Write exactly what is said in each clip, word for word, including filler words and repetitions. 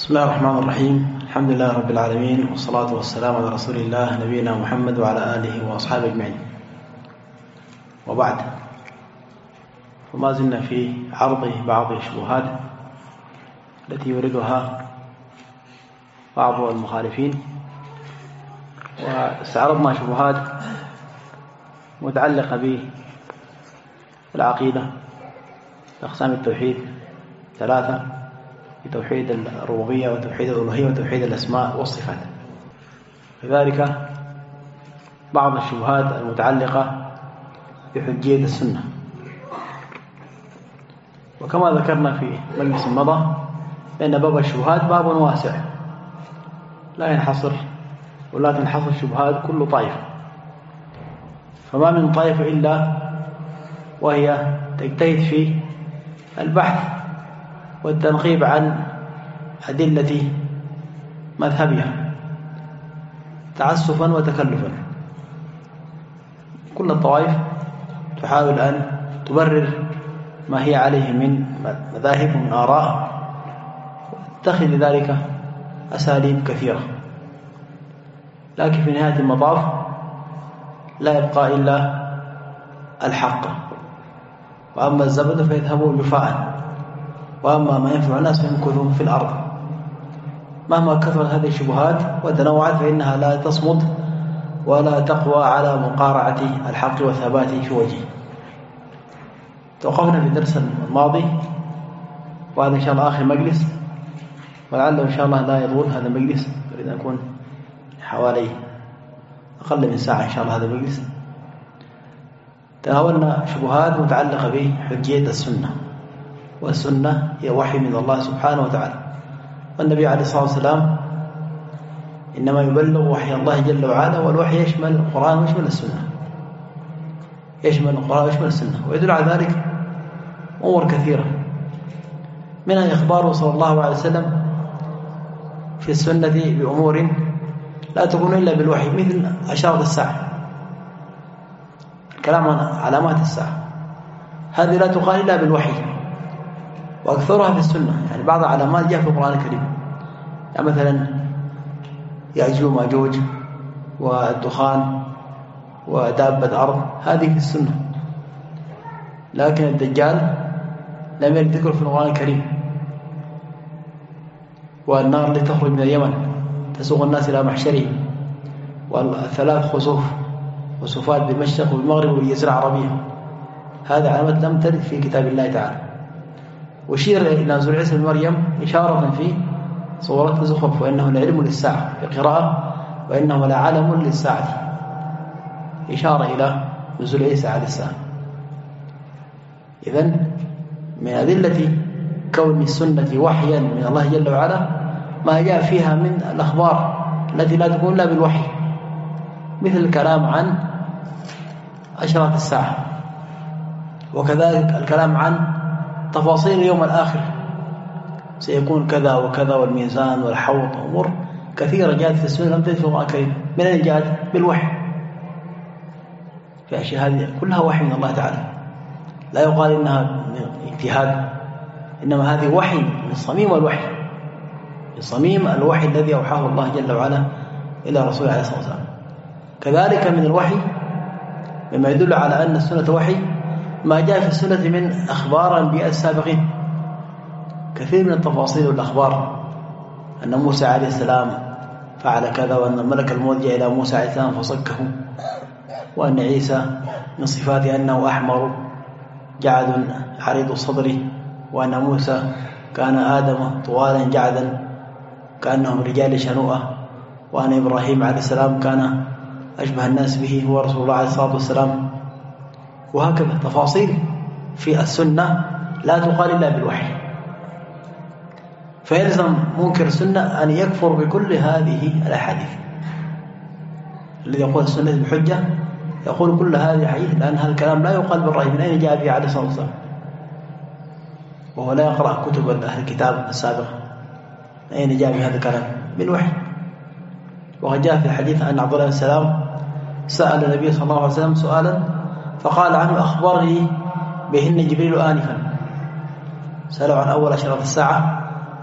بسم الله الرحمن الرحيم. الحمد لله رب العالمين، والصلاة والسلام على رسول الله نبينا محمد وعلى آله وأصحابه أجمعين، وبعد. وما زلنا في عرض بعض الشبهات التي يوردها بعض المخالفين، واستعرضنا شبهات متعلقة بالعقيدة، أقسام التوحيد ثلاثة: توحيد الربوبية وتوحيد الألوهية وتوحيد الأسماء والصفات. كذلك بعض الشبهات المتعلقة بحجية السنة. وكما ذكرنا في مجلس مضى بأن باب الشبهات باب واسع لا ينحصر ولا تنحصر شبهات كل طائفة، فما من طائفة إلا وهي تجتهد في البحث والتنقيب عن أدلة مذهبها تعسفا وتكلفا. كل الطوائف تحاول أن تبرر ما هي عليه من مذاهب ومن آراء، وتتخذ لذلك أساليب كثيرة، لكن في نهاية المطاف لا يبقى إلا الحق، وأما الزبد فيذهب جفاء، وأما ما ينفع الناس فيمكث في الأرض. مهما كثرت هذه الشبهات وتنوعت فإنها لا تصمد ولا تقوى على مقارعة الحق والثبات في وجهه. توقفنا في الدرس الماضي، وهذا إن شاء الله آخر مجلس، ولعله إن شاء الله لا يطول هذا المجلس، يريد أن يكون حوالي أقل من ساعة إن شاء الله هذا المجلس. تناولنا شبهات متعلقة بحجية السنة، والسنة هي وحي من الله سبحانه وتعالى، والنبي عليه الصلاة والسلام إنما يبلغ وحي الله جل وعلا، والوحي يشمل القرآن ويشمل السنة، يشمل القرآن ويشمل السنة. ويدل على ذلك أمور كثيرة، منها إخباره صلى الله عليه وسلم في السنة بأمور لا تكون إلا بالوحي، مثل أشراط الساعة، الكلام عن علامات الساعة، هذه لا تقال إلا بالوحي، وأكثرها في السنة. يعني بعض العلامات جاء في القرآن الكريم، يعني مثلا يأجوج وماجوج والدخان ودابة أرض، هذه في السنة، لكن الدجال لم يرد ذكره في القرآن الكريم. والنار التي تخرج من اليمن تسوق الناس إلى محشره، والثلاث خسوف وسوفات بالمشرق والمغرب والجزيرة العربية، هذا علامات لم ترد في كتاب الله تعالى. وشير إلى نزول عيسى بن مريم إشارة في صورة زخرف، وإنه لعلم للساعة في قراءة، وإنه لعلم للساعة، إشارة إلى نزول عيسى عليه السلام. إذن من أدلة كون السنة وحيا من الله جل وعلا ما جاء فيها من الأخبار التي لا تكون إلا بالوحي، مثل الكلام عن أشراط الساعة، وكذلك الكلام عن تفاصيل اليوم الآخر، سيكون كذا وكذا، والميزان والحوض، أمور كثيرة جاءت في السنة لم تجد في القرآن الكريم. من أين جاءت؟ بالوحي. في أشياء هذه كلها وحي من الله تعالى، لا يقال إنها من اجتهاد، إنما هذه وحي من صميم الوحي، من صميم الوحي الذي أوحاه الله جل وعلا إلى رسوله عليه الصلاة والسلام. كذلك من الوحي مما يدل على أن السنة وحي ما جاء في السنة من أخبار الأنبياء السابقين، كثير من التفاصيل والأخبار، أن موسى عليه السلام فعل كذا، وأن ملك الموت جاء إلى موسى عليه السلام فصكه، وأن عيسى من صفاته أنه أحمر جعد عريض الصدر، وأن موسى كان آدم طوالا جعدا كأنهم رجال شنوءة، وأن إبراهيم عليه السلام كان أشبه الناس به هو رسول الله عليه الصلاة والسلام. وهكذا تفاصيل في السنة لا تقال إلا بالوحي، فيلزم منكر السنة أن يكفر بكل هذه الأحاديث. الذي يقول السنة بحجة يقول كل هذه حديث، لأن هذا الكلام لا يقال بالرأي. من أين جاء به عليه الصلاة والسلام؟ وهو لا يقرأ كتب أهل الكتاب السابقة. أين جاء به هذا الكلام؟ بالوحي. وقد جاء في الحديث أن عبد الله بن سلام سأل النبي صلى الله عليه وسلم سؤالا فقال عنه أخبرني بهن جبريل آنفا. سألوا عن أول أشراط الساعة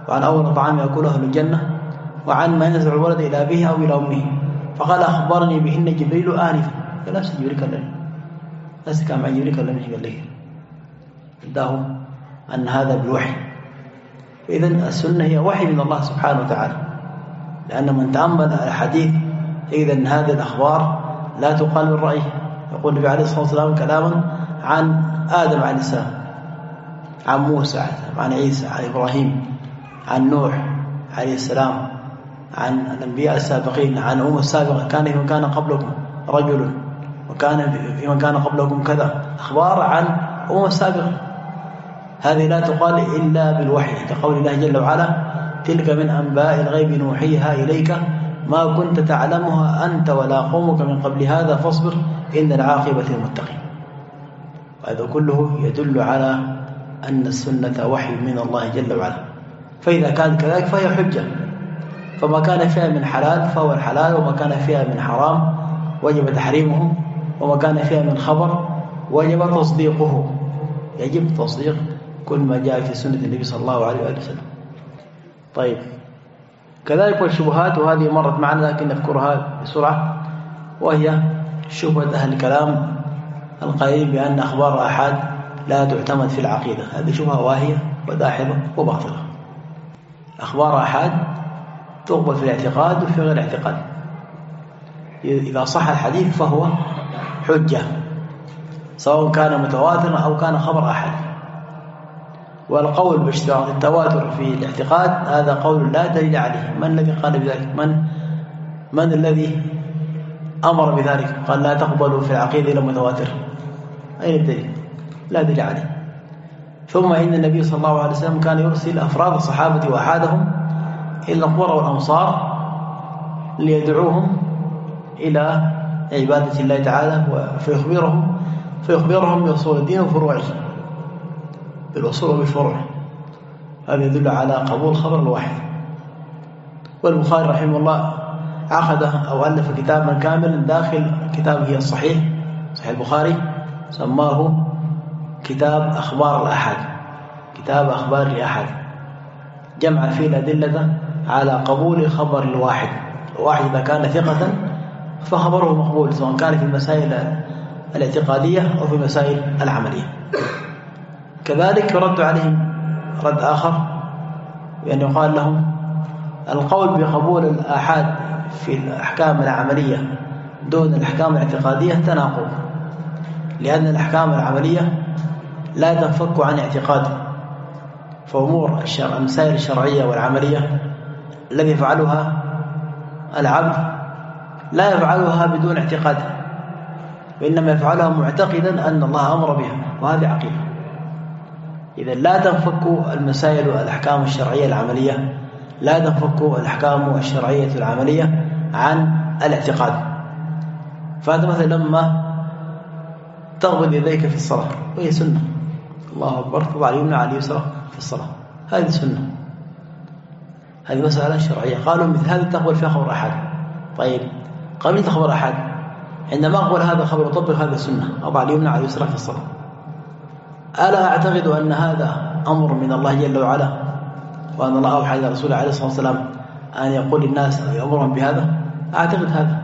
وعن أول طعام يأكله أهل الجنة، وعن ما ينزع الولد إلى أبيه أو إلى أمه. فقال أخبرني بهن جبريل آنفا. نفس جبريل كلمني، نفس كان مع جبريل كلمني قال لي اداه أن هذا بالوحي. فإذن السنة هي وحي من الله سبحانه وتعالى، لأن من تأمل الحديث يجد أن هذه الأخبار لا تقال من رأيه. يقول النبي عليه الصلاة والسلام كلاما عن آدم عليه السلام، عن موسى، عن عيسى، عن إبراهيم، عن نوح عليه السلام، عن الأنبياء السابقين، عن أمم السابقة، كان في من كان قبلكم رجل وكان في من كان قبلكم كذا. أخبار عن أمم السابقة هذه لا تقال إلا بالوحي، كقول الله جل وعلا تلك من أنباء الغيب نوحيها إليك ما كنت تعلمها أنت ولا قومك من قبل هذا فاصبر إن العاقبة للمتقين. وهذا كله يدل على أن السنة وحي من الله جل وعلا. فإذا كان كذلك فهي حجة، فما كان فيها من حلال فهو الحلال، وما كان فيها من حرام وجب تحريمه، وما كان فيها من خبر وجب تصديقه. يجب تصديق كل ما جاء في سنة النبي صلى الله عليه وآله وسلم. طيب، كذلك والشبهات، وهذه مرت معنا لكن نذكرها بسرعة، وهي شبهة أهل الكلام القائلين بأن أخبار الآحاد لا تعتمد في العقيدة. هذه شبهة واهية وداحضة وباطلة. أخبار الآحاد تقبل في الاعتقاد وفي غير الاعتقاد. إذا صح الحديث فهو حجة، سواء كان متواترا أو كان خبر أحد. والقول باشتراط التواتر في الاعتقاد هذا قول لا دليل عليه. من الذي قال بذلك؟ من من الذي أمر بذلك؟ قال لا تقبلوا في العقيدة إلا متواتر. أين الدليل؟ لا دليل عليه. ثم إن النبي صلى الله عليه وسلم كان يرسل أفراد الصحابة وأحادهم إلى القرى والأمصار ليدعوهم إلى عبادة الله تعالى، فيخبرهم فيخبرهم بأصول الدين وفروعه، بالأصول وبالفروع. هذا يدل على قبول خبر الواحد. والبخاري رحمه الله عقد أو ألف كتابا كاملا داخل كتابه الصحيح، صحيح البخاري، سماه كتاب أخبار الأحد، كتاب أخبار الأحد، جمع فيه الأدلة على قبول خبر الواحد. الواحد إذا كان ثقة فخبره مقبول، سواء كان في المسائل الاعتقادية أو في المسائل العملية. كذلك يرد عليهم رد آخر، بأن يقال لهم القول بقبول الآحاد في الأحكام العملية دون الأحكام الاعتقادية تناقض، لأن الأحكام العملية لا تنفك عن اعتقاد. فأمور الشرع، المسائل الشرعية والعملية الذي يفعلها العبد لا يفعلها بدون اعتقاد، وإنما يفعلها معتقدا أن الله أمر بها، وهذه عقيدة. إذا لا تنفك المسائل والأحكام الشرعية العملية، لا تنفك الأحكام الشرعية العملية عن الاعتقاد. فهذا مثلا لما تغمض يديك في الصلاة وهي سنة، الله أكبر، تضع اليمنى على اليسرى في الصلاة، هذه سنة، هذه مسألة شرعية. قالوا مثل هذه تقبل فيها خبر أحد. طيب، قبلت خبر أحد، عندما أقبل هذا الخبر وطبق هذه السنة، أضع اليمنى على اليسرى في الصلاة، ألا أعتقد أن هذا أمر من الله جل وعلا، وأن الله أوحى إلى رسوله عليه الصلاة والسلام أن يقول للناس يأمرهم بهذا؟ أعتقد هذا.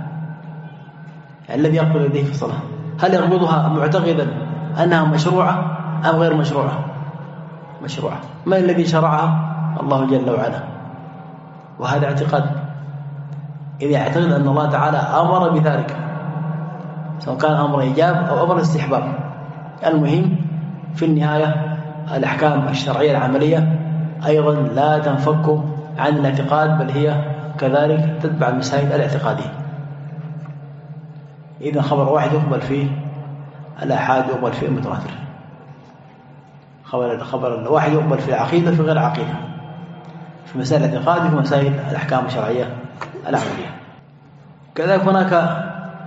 يعني الذي يقبل يديه في الصلاة هل يقبضها معتقدا أنها مشروعة أم غير مشروعة؟ مشروعة. من الذي شرعها؟ الله جل وعلا، وهذا اعتقاد. إذا يعتقد أن الله تعالى أمر بذلك، سواء كان أمر إيجاب أو أمر استحباب، المهم في النهاية الأحكام الشرعية العملية أيضا لا تنفك عن الاعتقاد، بل هي كذلك تتبع المسائل الاعتقادية. إذا خبر واحد يقبل فيه الآحاد، يقبل فيه المتواتر. خبر خبر الواحد يقبل في العقيدة في غير عقيدة، في مسائل الاعتقاد وفي مسائل الأحكام الشرعية العملية. كذلك هناك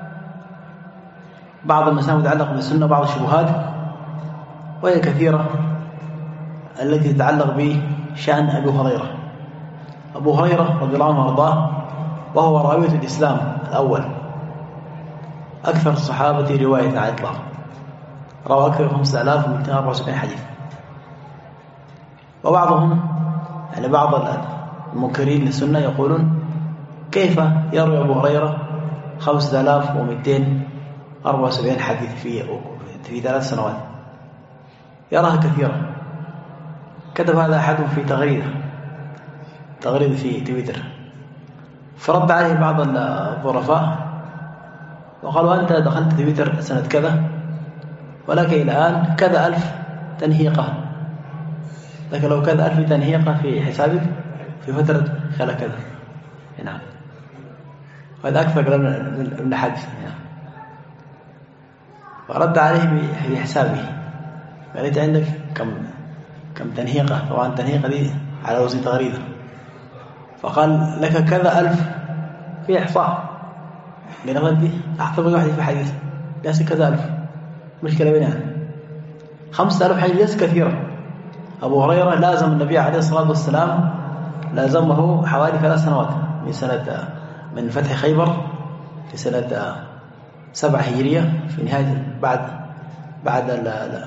بعض المسائل المتعلقة بالسنة، بعض الشبهات، وهي كثيرة، التي تتعلق بشأن أبي هريرة. أبو هريرة رضي الله عنه وارضاه، وهو راوية الإسلام الأول، أكثر الصحابة رواية على الإطلاق، روى أكثر من خمسة آلاف ومئتين وأربعة وسبعين حديث. وبعضهم يعني بعض المنكرين للسنة يقولون كيف يروي أبو هريرة خمسة آلاف ومئتين وأربعة وسبعين حديث في في ثلاث سنوات، يراها كثيرا. كتب هذا أحدهم في تغريدة تغريدة في تويتر، فرد عليه بعض الظرفاء وقالوا أنت دخلت تويتر سنة كذا ولك إلى الآن كذا ألف تنهيقة، لكن لو كذا ألف تنهيقة في حسابك في فترة خلال كذا. نعم، وهذا أكثر كلام ابن حجر. فرد عليه بحسابه، يعني أنت عندك كم كم تنهيقة؟ طبعا التنهيقة دي على وزن تغريدة، فقال لك كذا ألف في إحصاء من غدي أحفظ واحد في حديث ليس كذا ألف، مشكلة بينها خمسة ألف حديث ليس كثيرا. أبو هريرة لازم النبي عليه الصلاة والسلام لازمه حوالي ثلاث سنوات، من سنة من فتح خيبر في سنة سبعة هجرية في نهاية بعد بعد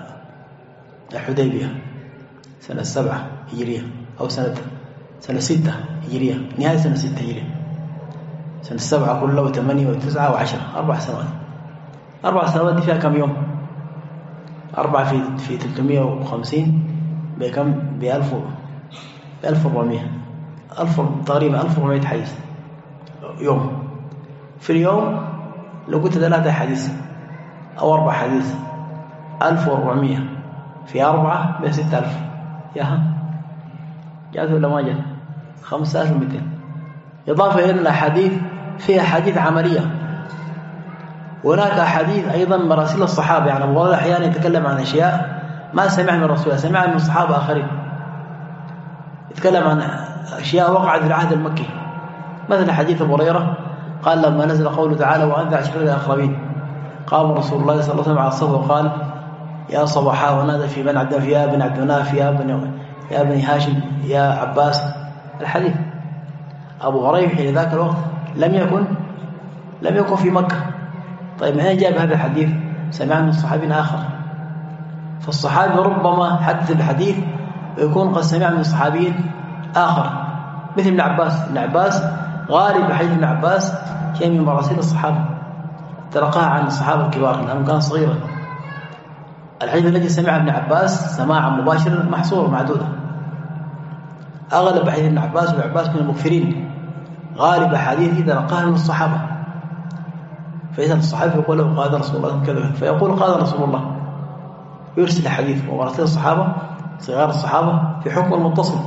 الحديبية سنة سبعة هجرية أو سنة سنة ستة هجرية، نهاية سنة ستة هجرية، سنة سبعة كله وثمانية وتسعة وعشرة، أربع سنوات. أربع سنوات دي فيها كم يوم؟ أربعة في في ثلاثمائة وخمسين بكم؟ بألف بألف وأربعمائة، ألف تقريبا ألف وأربعمائة حديث يوم. في اليوم لو قلت ثلاثة حديث أو أربع حديث ألف وأربعمائة في أربعة بستة ألف، ياها جاءت ولا ما جاءت؟ خمسة آلاف ومئتين. إضافة إلى الأحاديث فيها حديث عملية، وهناك أحاديث أيضا مراسيل الصحابة، يعني أبو هريرة أحيانا يتكلم عن أشياء ما سمع من الرسول، سمع من الصحابة آخرين، يتكلم عن أشياء وقعت في العهد المكي، مثل حديث أبو هريرة قال لما نزل قوله تعالى وأنذر عشيرتك الأقربين، قام رسول الله صلى الله عليه وسلم على الصف وقال يا صباحا ونادى في بن عبد يا بن عبد مناف يا بن يا بني هاشم يا عباس. الحديث أبو هريرة في ذاك الوقت لم يكن لم يكن في مكة. طيب من أين جاب هذا الحديث؟ سمع من صحابي آخر، فالصحابي ربما حدث الحديث ويكون قد سمع من صحابي آخر، مثل ابن عباس. ابن عباس غالب حديث ابن عباس شيء من مراسيل الصحابة، تلقاها عن الصحابة الكبار لأنه كان صغيرا. الحديث الذي سمع ابن عباس سماعا مباشرا محصور معدودة. أغلب حديث ابن عباس وابن عباس من المكثرين، غالب حديثه تلقاها من الصحابة. فإذا الصحابي يقول له قال رسول الله كذا، فيقول قال رسول الله، يرسل الحديث. ومراسيل الصحابة صغار الصحابة في حكم المتصل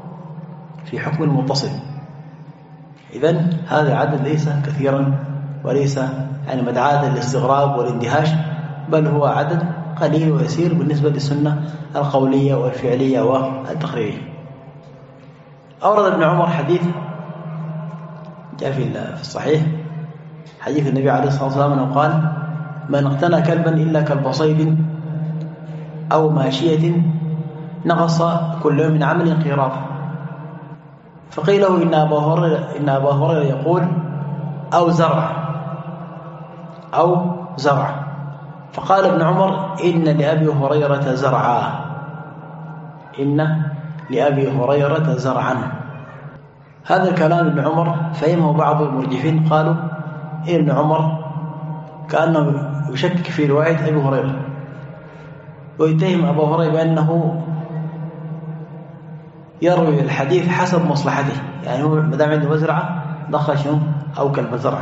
في حكم المتصل إذن هذا العدد ليس كثيرا وليس يعني مدعاة للاستغراب والاندهاش، بل هو عدد قليل ويسير بالنسبة للسنة القولية والفعلية والتقريرية. أورد ابن عمر حديث جاء في الصحيح، حديث النبي عليه الصلاة والسلام أنه قال من اقتنى كلبا إلا كلب صيد أو ماشية نقص كل يوم من عمل قيراط. فقيل له إن أبا هريرة إن أبا هريرة يقول أو زرع أو زرع فقال ابن عمر إن لأبي هريرة زرعا إن لأبي هريرة زرعا. هذا الكلام ابن عمر فهمه بعض المرجفين، قالوا إن ابن عمر كأنه يشكك في رواية أبي هريرة ويتهم أبو هريرة بأنه يروي الحديث حسب مصلحته، يعني هو مدام عنده مزرعة دخل شنو أو كلب زرع،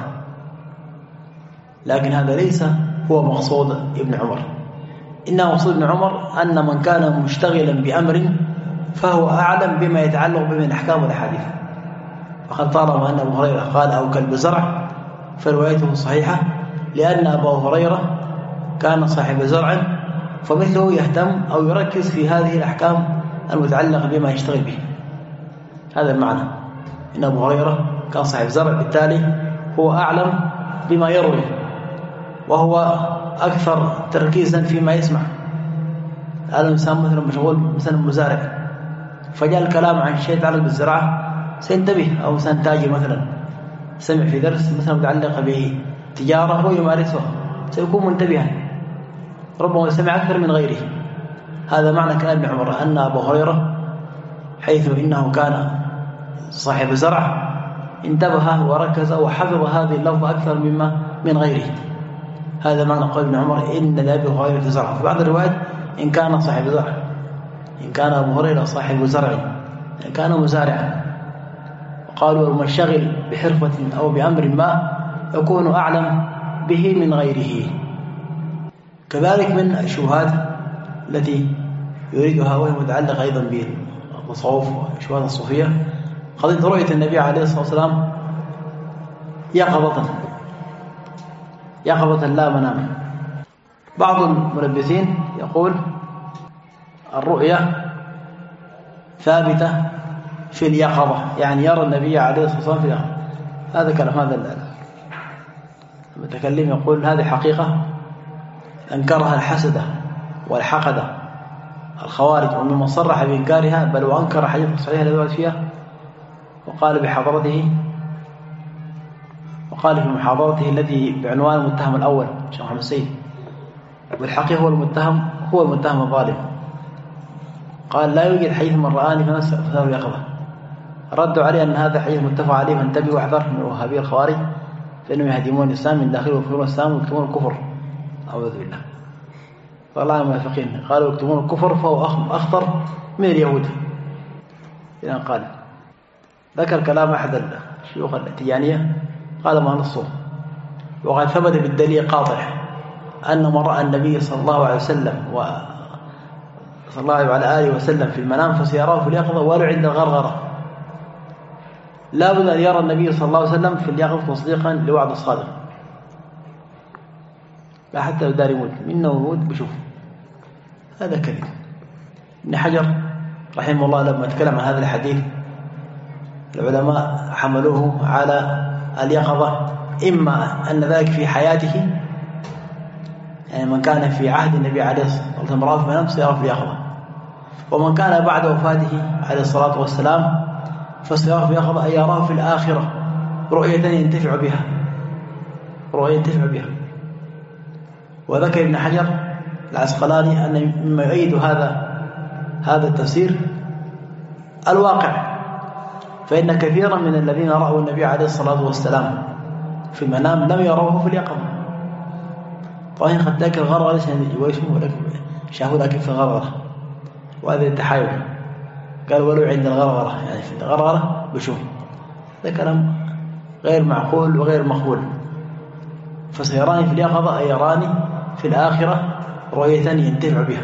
لكن هذا ليس هو مقصود ابن عمر. إنما مقصود ابن عمر أن من كان مشتغلا بأمر فهو أعلم بما يتعلق به من الأحكام والأحاديث، فقد طالما أن أبو هريرة قال أو كلب زرع فروايته صحيحة، لأن أبو هريرة كان صاحب زرع فمثله يهتم أو يركز في هذه الأحكام المتعلقة بما يشتغل به. هذا المعنى، إن أبو هريرة كان صاحب زرع، بالتالي هو أعلم بما يروي وهو أكثر تركيزا فيما يسمع. هذا الإنسان مثلا مشغول مثلا مزارع، فجاء الكلام عن شيء يتعلق بالزراعة سينتبه، أو إنسان تاجر مثلا سمع في درس مثلا متعلق بتجارة هو يمارسها سيكون منتبها، ربما سمع أكثر من غيره. هذا معنى كلام ابن عمر، أن أبو هريرة حيث إنه كان صاحب زرع انتبه وركز وحفظ هذه اللفظة أكثر مما من غيره. هذا معنى قول ابن عمر إن لأبي هريرة زرع. في بعض الروايات إن كان صاحب زرع، إن كان أبو هريرة صاحب زرع، إن كان مزارعا. وقالوا المنشغل بحرفة أو بأمر ما يكون أعلم به من غيره. كذلك من الشبهات التي يريدها وهي متعلقة أيضا بالتصوف وشبهات الصوفية قضية رؤية النبي عليه الصلاة والسلام يقظة يقظة لا منام. بعض الملبسين يقول الرؤية ثابتة في اليقظة، يعني يرى النبي عليه الصلاة والسلام في اليقظة. هذا كلام هذا المتكلم يقول هذه حقيقة أنكرها الحسدة والحقدة الخوارج، وممن صرح بإنكارها بل وأنكر حديث الصحيح الذي ورد فيها، وقال بحضرته وقال في محاضرته التي بعنوان المتهم الأول شيخ محمد السيد، والحقيقة هو المتهم هو المتهم الظالم. قال لا يوجد حديث من رآني فنسأل اليقظة. ردوا عليه أن هذا حديث متفق عليه فانتبهوا واحذر من الوهابية الخوارج فإنهم يهدمون الإسلام من داخله ويكفرون الإسلام ويكتمون الكفر. أعوذ بالله. طلع المنافقين قالوا يكتمون الكفر فهو أخطر من اليهود. إذن قال ذكر كلام أحد الشيوخ التيجانية قال ما نصه، وقد ثبت بالدليل قاطع أن من رأى النبي صلى الله عليه وسلم و صلى الله عليه آله وسلم في المنام فسيراه في اليقظة ولو عند الغرغرة. لا بد أن يرى النبي صلى الله عليه وسلم في اليقظة تصديقا لوعد الصادق، لا حتى لو دار يموت منه يموت بشوف. هذا كذب. ابن حجر رحمه الله لما تكلم عن هذا الحديث العلماء حملوه على اليقظة، إما أن ذلك في حياته، يعني من كان في عهد النبي عليه الصلاة والسلام رأى في المنام سيراه في اليقظة، ومن كان بعد وفاته عليه الصلاة والسلام فسيراه في اليقظة أي يراه في الآخرة رؤية ينتفع بها رؤية ينتفع بها. وذكر ابن حجر العسقلاني أن مما يؤيد هذا هذا التفسير الواقع، فإن كثيرا من الذين رأوا النبي عليه الصلاة والسلام في المنام لم يروه في اليقظة. طبعا قد ذاك الغرغرة ليس يويشون ولكن شاهوا لكن في الغرغرة، وهذا التحايل قال ولو عند الغرغرة، يعني في الغرغرة بشوف. هذا كلام غير معقول وغير مقبول. فسيراني في اليقظة أي يراني في الآخرة رؤية ينتفع بها.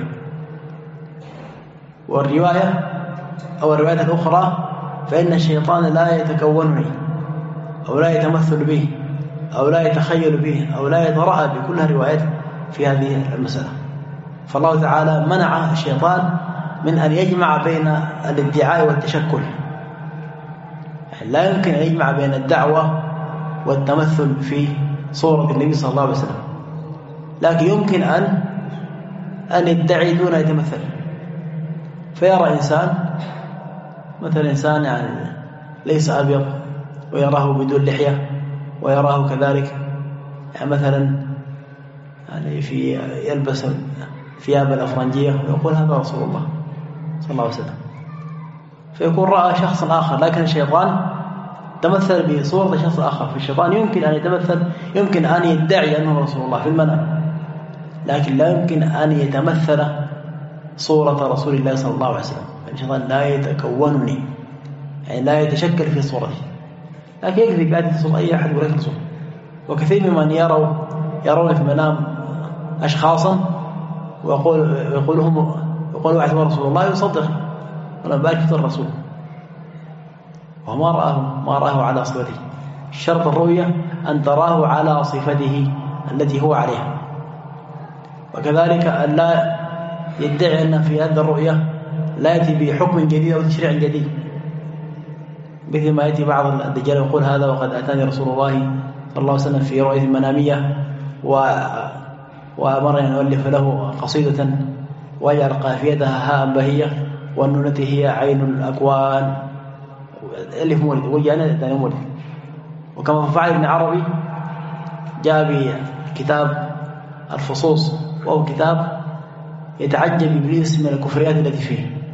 والرواية أو الرواية الأخرى فإن الشيطان لا يتكونني أو لا يتمثل به أو لا يتخيل به أو لا يترأى بكلها روايات في هذه المسألة. فالله تعالى منع الشيطان من أن يجمع بين الادعاء والتشكل، يعني لا يمكن أن يجمع بين الدعوة والتمثل في صورة النبي صلى الله عليه وسلم، لكن يمكن أن أن يدعي دون يتمثل. فيرى إنسان مثلا إنسان يعني ليس أبيض ويراه بدون لحية، ويراه كذلك يعني مثلا يعني في يلبس ثياب الأفرنجية ويقول هذا رسول الله صلى الله عليه وسلم، فيكون رأى شخص آخر، لكن الشيطان تمثل بصورة شخص آخر. فالشيطان يمكن أن يتمثل، يمكن أن يدعي أنه رسول الله في المنام، لكن لا يمكن أن يتمثل صورة رسول الله صلى الله عليه وسلم. الشيطان لا يتكونني، يعني لا يتشكل في صورته، لكن يكذب بهذه الصورة أي أحد ولكن صورة. وكثير ممن يروا يرون في المنام أشخاصا ويقول يقول هم يقول واحد هو رسول الله يصدق ولا بالك في الرسول وما رآه ما رآه على صفته. الشرط الرؤية أن تراه على صفته التي هو عليها. وكذلك أن لا يدعي أن في هذه الرؤية لا يأتي بحكم جديد أو تشريع جديد، مثل ما يأتي بعض الدجال يقول هذا وقد أتاني رسول الله صلى الله عليه وسلم في رؤية منامية وأمر أن يؤلف له قصيدة ويجعل قافيتها هاء بهية والنونة هي عين الأكوان، ألف مولد وجانا ثاني مولد. وكما فعل ابن عربي جاء بكتاب الفصوص، وهو كتاب يتعجب إبليس من الكفريات التي فيه،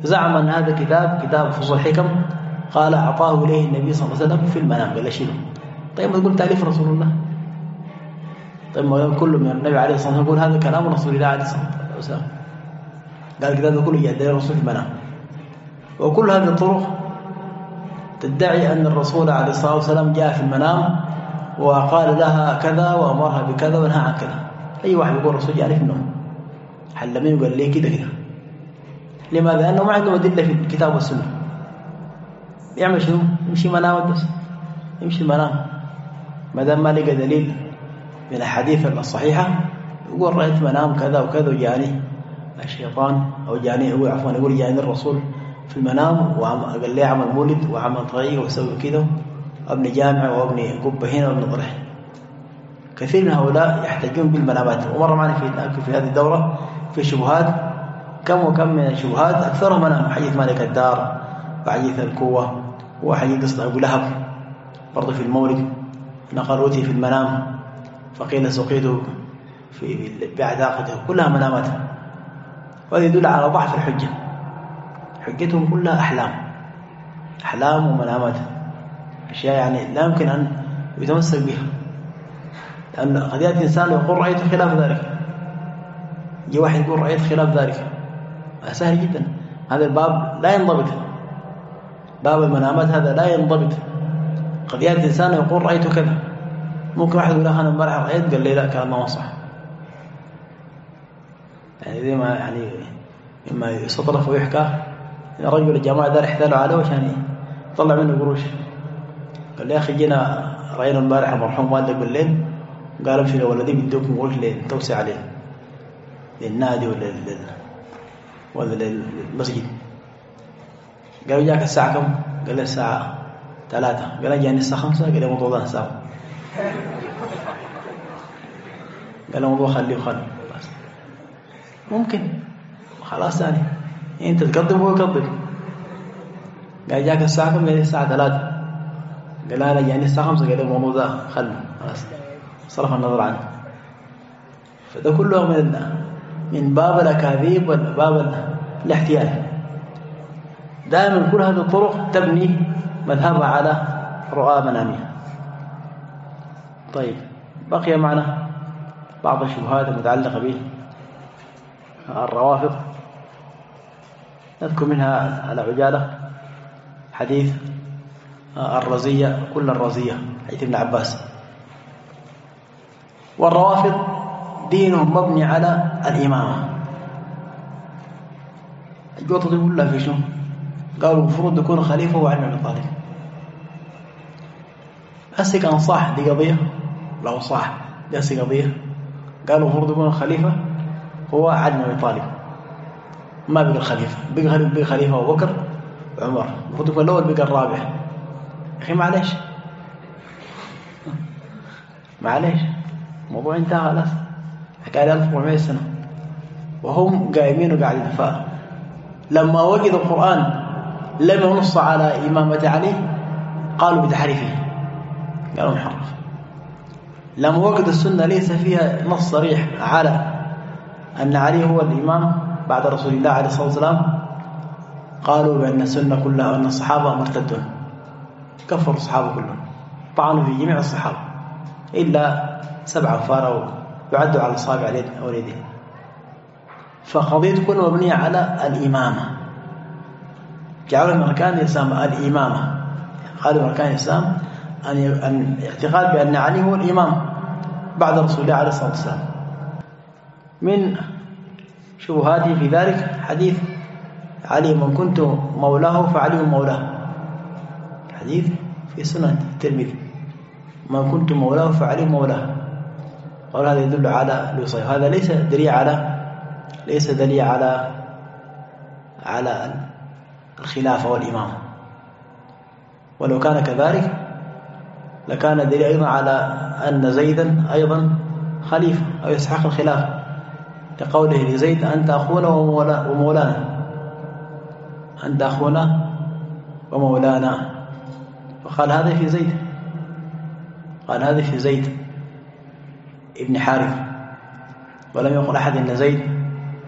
زعم أن هذا كتاب كتاب فصول الحكم قال أعطاه إليه النبي صلى الله عليه وسلم في المنام، قال شيله. طيب ما تقول تأليف رسول الله؟ طيب ما كله من النبي عليه الصلاة والسلام يقول هذا كلام رسول الله عليه الصلاة والسلام، قال الكتاب كله جاء دليل الرسول في المنام. وكل هذه الطرق تدعي أن الرسول عليه الصلاة والسلام جاء في المنام وقال لها كذا وأمرها بكذا ونهى عن كذا. أي واحد يقول الرسول جاء في النوم حلمين وقال لي كده كده. لماذا؟ لأنه ما عنده أدلة في الكتاب والسنة. يعمل شنو؟ يمشي منام بس، يمشي المنام ما دام ما لقى دليل من الحديث الصحيحة يقول رأيت منام كذا وكذا وجاني الشيطان أو جاني يقول عفوا يقول جاني الرسول في المنام وقال لي اعمل مولد واعمل طريق واسوي كده وابني جامعة وابني قبة هنا وابني ضرح. كثير من هؤلاء يحتاجون بالمنامات. ومر معنا في في هذه الدورة في شبهات كم وكم من الشبهات أكثرها منام. حديث مالك الدار وحديث القوة وحديث أبو لهب برضه في المولد نقل روتي في المنام فقيل سقيته في بعذاقته، كلها منامات. وهذا يدل على ضعف الحجة. حجتهم كلها أحلام أحلام ومنامات، أشياء يعني لا يمكن أن يتمسك بها. لأن قد يأتي إنسان يقول رأيت خلاف ذلك، يجي واحد يقول رأيت خلاف ذلك، سهل جدا. هذا الباب لا ينضبط، باب المنامات هذا لا ينضبط. قد يأتي إنسان يقول رأيت كذا، ممكن واحد يقول أنا امبارح رأيت قال لي لا كلام ما صح. يعني زي ما يعني مما يستطرف ويحكى رجل الجماعة دار احتالوا عليه عشان يطلع منه قروش. قال لي يا أخي جينا رأينا امبارح المرحوم والدك بالليل قال امشي لولدي بدوكم قروش توسع عليه للنادي ولا لل... ولا للمسجد. قالوا جاك الساعة كم؟ قال لي الساعة ثلاثة. قال جاني الساعة خمسة. قال لي موضوع ده الساعة. قال موضوع خليه وخليه بس ممكن خلاص ثاني انت تقدم وهو يقدم. قال جاك الساعة كم؟ قال لي الساعة ثلاثة. قال انا جاني الساعة خمسة. قال لي الموضوع ده خليه خلاص صرف النظر عنه. فده كله من من باب الأكاذيب وباب الاحتيال. دائما كل هذه الطرق تبني مذهبها على رؤى منامية. طيب بقي معنا بعض الشبهات المتعلقة به الروافض، نذكر منها على عجالة حديث الرزية كل الرزية حديث ابن عباس. والروافض دينهم مبني على الإمامة. الجوطة تقول لها في شنو؟ قالوا المفروض يكون خليفة وعلي بن أبي طالب. هسه كان صح دي قضية، لو صح دي هسه قضية. قالوا المفروض يكون الخليفة هو علي بن أبي طالب، ما بقى الخليفة، بقى بقى خليفة أبو بكر وعمر، المفروض يكون الأول بقى الرابع. يا أخي معليش معليش الموضوع انتهى خلاص، حكاية ألف وأربعمائة سنة وهم قائمين وقاعدين. فلما وجد القرآن لم ينص على إمامة علي قالوا بتحريفه، قالوا محرف. لما وجد السنة ليس فيها نص صريح على أن علي هو الإمام بعد رسول الله عليه الصلاة والسلام قالوا بأن السنة كلها وأن الصحابة مرتدون، كفروا الصحابة كلهم، طعنوا في جميع الصحابة إلا سبعة فاروا يعدوا على الصابع واليدين. فقضية تكون مبنية على الإمامة. جعلوا من أركان الإسلام الإمامة، قالوا من أركان الإسلام أن اعتقاد بأن علي هو الإمام بعد رسول الله عليه الصلاة والسلام. من شبهاته في ذلك حديث علي من كنت مولاه فعلي مولاه، حديث في سنن الترمذي من كنت مولاه فعلي مولاه. قال هذا يدل على الوصاية. هذا ليس دليل على ليس دليل على على الخلافة والإمامة، ولو كان كذلك لكان دليل أيضا على أن زيدا أيضا خليفة أو يستحق الخلافة، لقوله لزيد أنت أخونا ومولانا، أنت أخونا ومولانا. فقال هذا في زيد، قال هذا في زيد ابن حارث، ولم يقل أحد أن زيد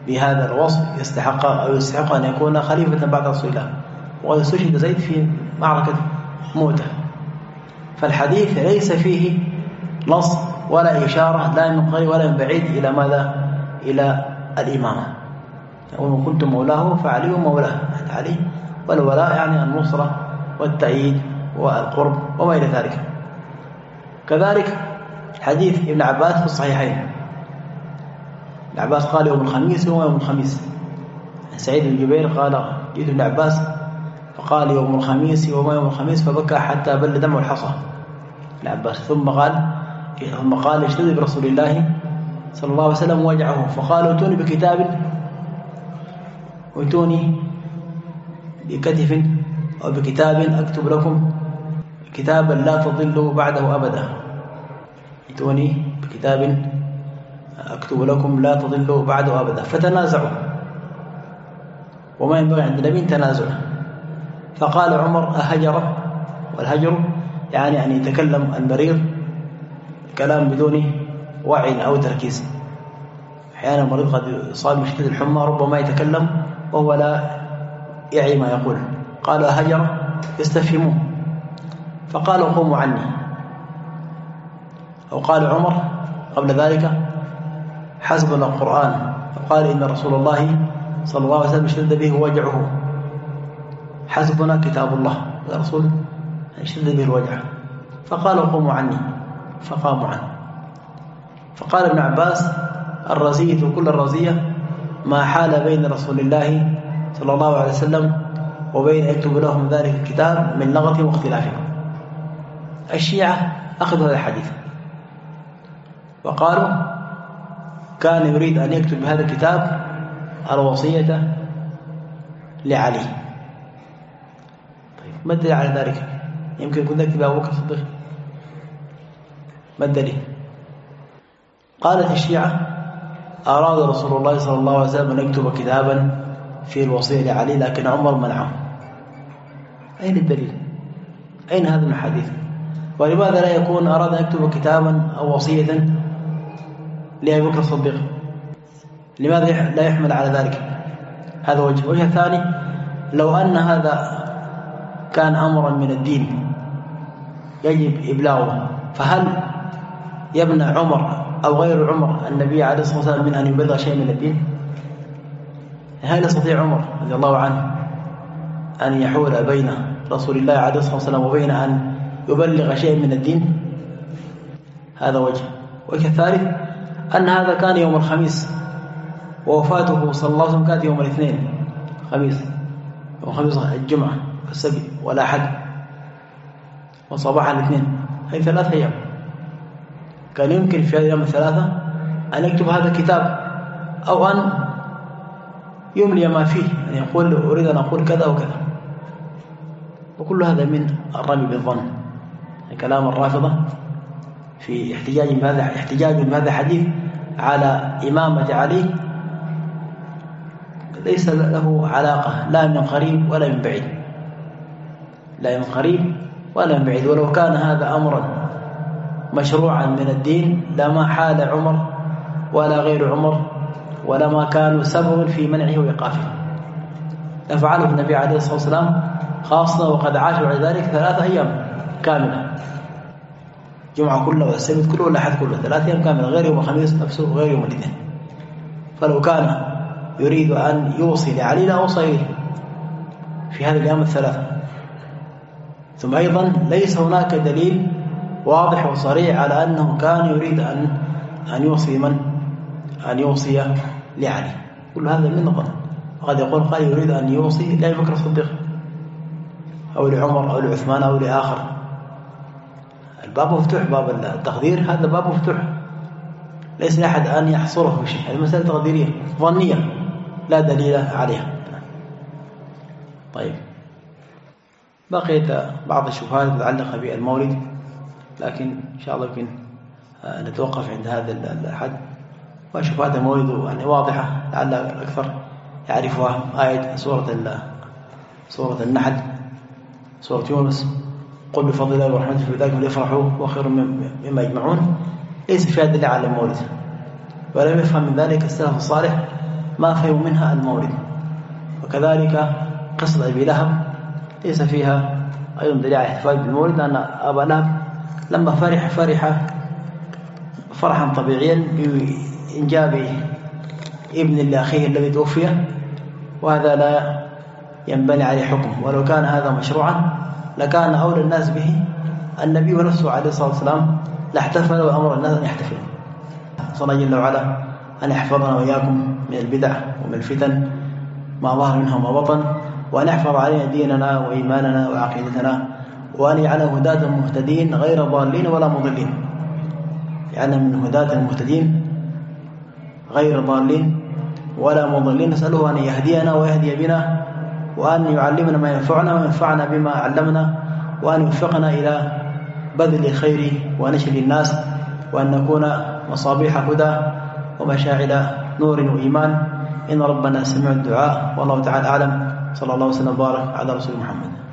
بهذا الوصف يستحق أو يستحق أن يكون خليفة بعد رسول الله. وقد استشهد زيد في معركة مؤتة. فالحديث ليس فيه نص ولا إشارة لا من قريب ولا من بعيد إلى ماذا؟ إلى الإمامة. وإن كنتم مولاه فعلي مولاه، علي والولاء يعني النصرة والتأييد والقرب وما إلى ذلك. كذلك حديث ابن عباس في الصحيحين، ابن عباس قال يوم الخميس يوم يوم الخميس. سعيد بن جبير قال جئت ابن عباس فقال يوم الخميس يوم يوم الخميس فبكى حتى بل دمه الحصى ابن عباس. ثم قال ثم قال اشتد برسول الله صلى الله عليه وسلم وجعه فقال ائتوني بكتاب ائتوني بكتف أو بكتاب أكتب لكم كتابا لا تضلوا بعده أبدا. ائتوني بكتاب أكتب لكم لا تضلوا بعده أبدا. فتنازعوا، وما ينبغي عند النبي تنازع. فقال عمر أهجر، والهجر يعني أن يتكلم المريض كلام بدون وعي أو تركيز. أحيانا المريض قد يصاب بشدة الحمى ربما يتكلم وهو لا يعي ما يقول. قال هجر يستفهموه فقالوا قوموا عني. أو قال عمر قبل ذلك حسبنا القرآن، فقال إن رسول الله صلى الله عليه وسلم اشتد به وجعه، حسبنا كتاب الله. الرسول اشتد به الوجع فقالوا قوموا عني فقاموا عنه. فقال ابن عباس الرزية وكل الرزية ما حال بين رسول الله صلى الله عليه وسلم وبين يكتب لهم ذلك الكتاب من لغة واختلاف. الشيعة أخذوا هذا الحديث وقالوا كان يريد أن يكتب هذا الكتاب الوصية لعلي. طيب ما الدليل على ذلك؟ يمكن يكون يكتب أبو بكر الصديق، ما الدليل؟ قالت الشيعة أراد رسول الله صلى الله عليه وسلم أن يكتب كتابا في الوصية لعلي لكن عمر منعه. أين الدليل؟ أين هذا الحديث؟ ولماذا لا يكون أراد أن يكتب كتابا أو وصية لأبي بكر الصديق؟ لماذا لا يحمل على ذلك؟ هذا وجه. وجه ثاني، لو أن هذا كان أمرا من الدين يجب إبلاغه، فهل يمنع عمر أو غير عمر النبي عليه الصلاة والسلام من أن يبلغ شيء من الدين؟ هل يستطيع عمر رضي الله عنه أن يحول بين رسول الله عليه الصلاة والسلام وبين أن يبلغ شيء من الدين؟ هذا وجه. وجه الثالث أن هذا كان يوم الخميس ووفاته صلى الله عليه وسلم كانت يوم الاثنين خميس، يوم الخميس الجمعة والسبت والأحد وصباح الاثنين، هذه ثلاثة أيام. كان يمكن في هذه الأيام الثلاثة أن يكتب هذا الكتاب أو أن يملي ما فيه، أن يقول أريد أن أقول كذا وكذا. وكل هذا من الرمي بالظن. كلام الرافضة في احتجاج بهذا احتجاج بهذا الحديث على إمامة علي ليس له علاقة لا من قريب ولا من بعيد، لا من قريب ولا من بعيد. ولو كان هذا أمرا مشروعا من الدين لما حال عمر ولا غير عمر ولما كانوا سبب في منعه وإيقافه. فعله النبي عليه الصلاة والسلام خاصة وقد عاشوا على ذلك ثلاثة أيام كاملة، جمعة كله والسبت كله والأحد كله، ثلاثة أيام كاملة غير يوم الخميس نفسه وغير يوم الاثنين. فلو كان يريد أن يوصي لعلي لا أوصي في هذه الأيام الثلاثة. ثم أيضا ليس هناك دليل واضح وصريح على أنه كان يريد أن أن يوصي من أن يوصي لعلي. كل هذا من نقطة. وقد يقول قال يريد أن يوصي لأبي بكر الصديق أو لعمر أو لعثمان أو لآخر. الباب مفتوح، باب التقدير هذا باب مفتوح، ليس لأحد أن يحصره في شيء. المسألة تقديرية ظنية لا دليل عليها. طيب بقيت بعض الشبهات المتعلقة بالمولد، لكن إن شاء الله يمكن نتوقف عند هذا الحد. وشبهات المولد يعني واضحة لعل أكثر يعرفها آية سورة سورة النحل، سورة يونس، قل بفضل الله ورحمته فبذلك فليفرحوا وخير مما يجمعون. ليس فيها دليل على المولد، ولم يفهم من ذلك السلف الصالح ما فهم منها المولد. وكذلك قصة أبي لهب ليس فيها أيضا دليل على الاحتفال بالمولد، لأن أبا لهب لما فرح فرح فرحا طبيعيا بإنجاب ابن لأخيه الذي توفي، وهذا لا ينبني عليه حكم. ولو كان هذا مشروعا لكان أولى الناس به النبي نفسه عليه الصلاة والسلام، لاحتفل وأمر الناس أن يحتفلوا. صلى الله جل وعلا أن يحفظنا وإياكم من البدع ومن الفتن ما ظهر منها وما بطن، وأن يحفظ علينا ديننا وإيماننا وعقيدتنا، وأن يجعلنا هداة مهتدين غير ضالين ولا مضلين، يعني من هداة المهتدين غير ضالين ولا مضلين. نسأله أن يهدينا ويهدي بنا، وأن يعلمنا ما ينفعنا وينفعنا بما علمنا، وأن يوفقنا إلى بذل الخير ونشر الناس، وأن نكون مصابيح هدى ومشاعل نور وإيمان. إن ربنا سمع الدعاء، والله تعالى أعلم. صلى الله وسلم وبارك على رسول محمد.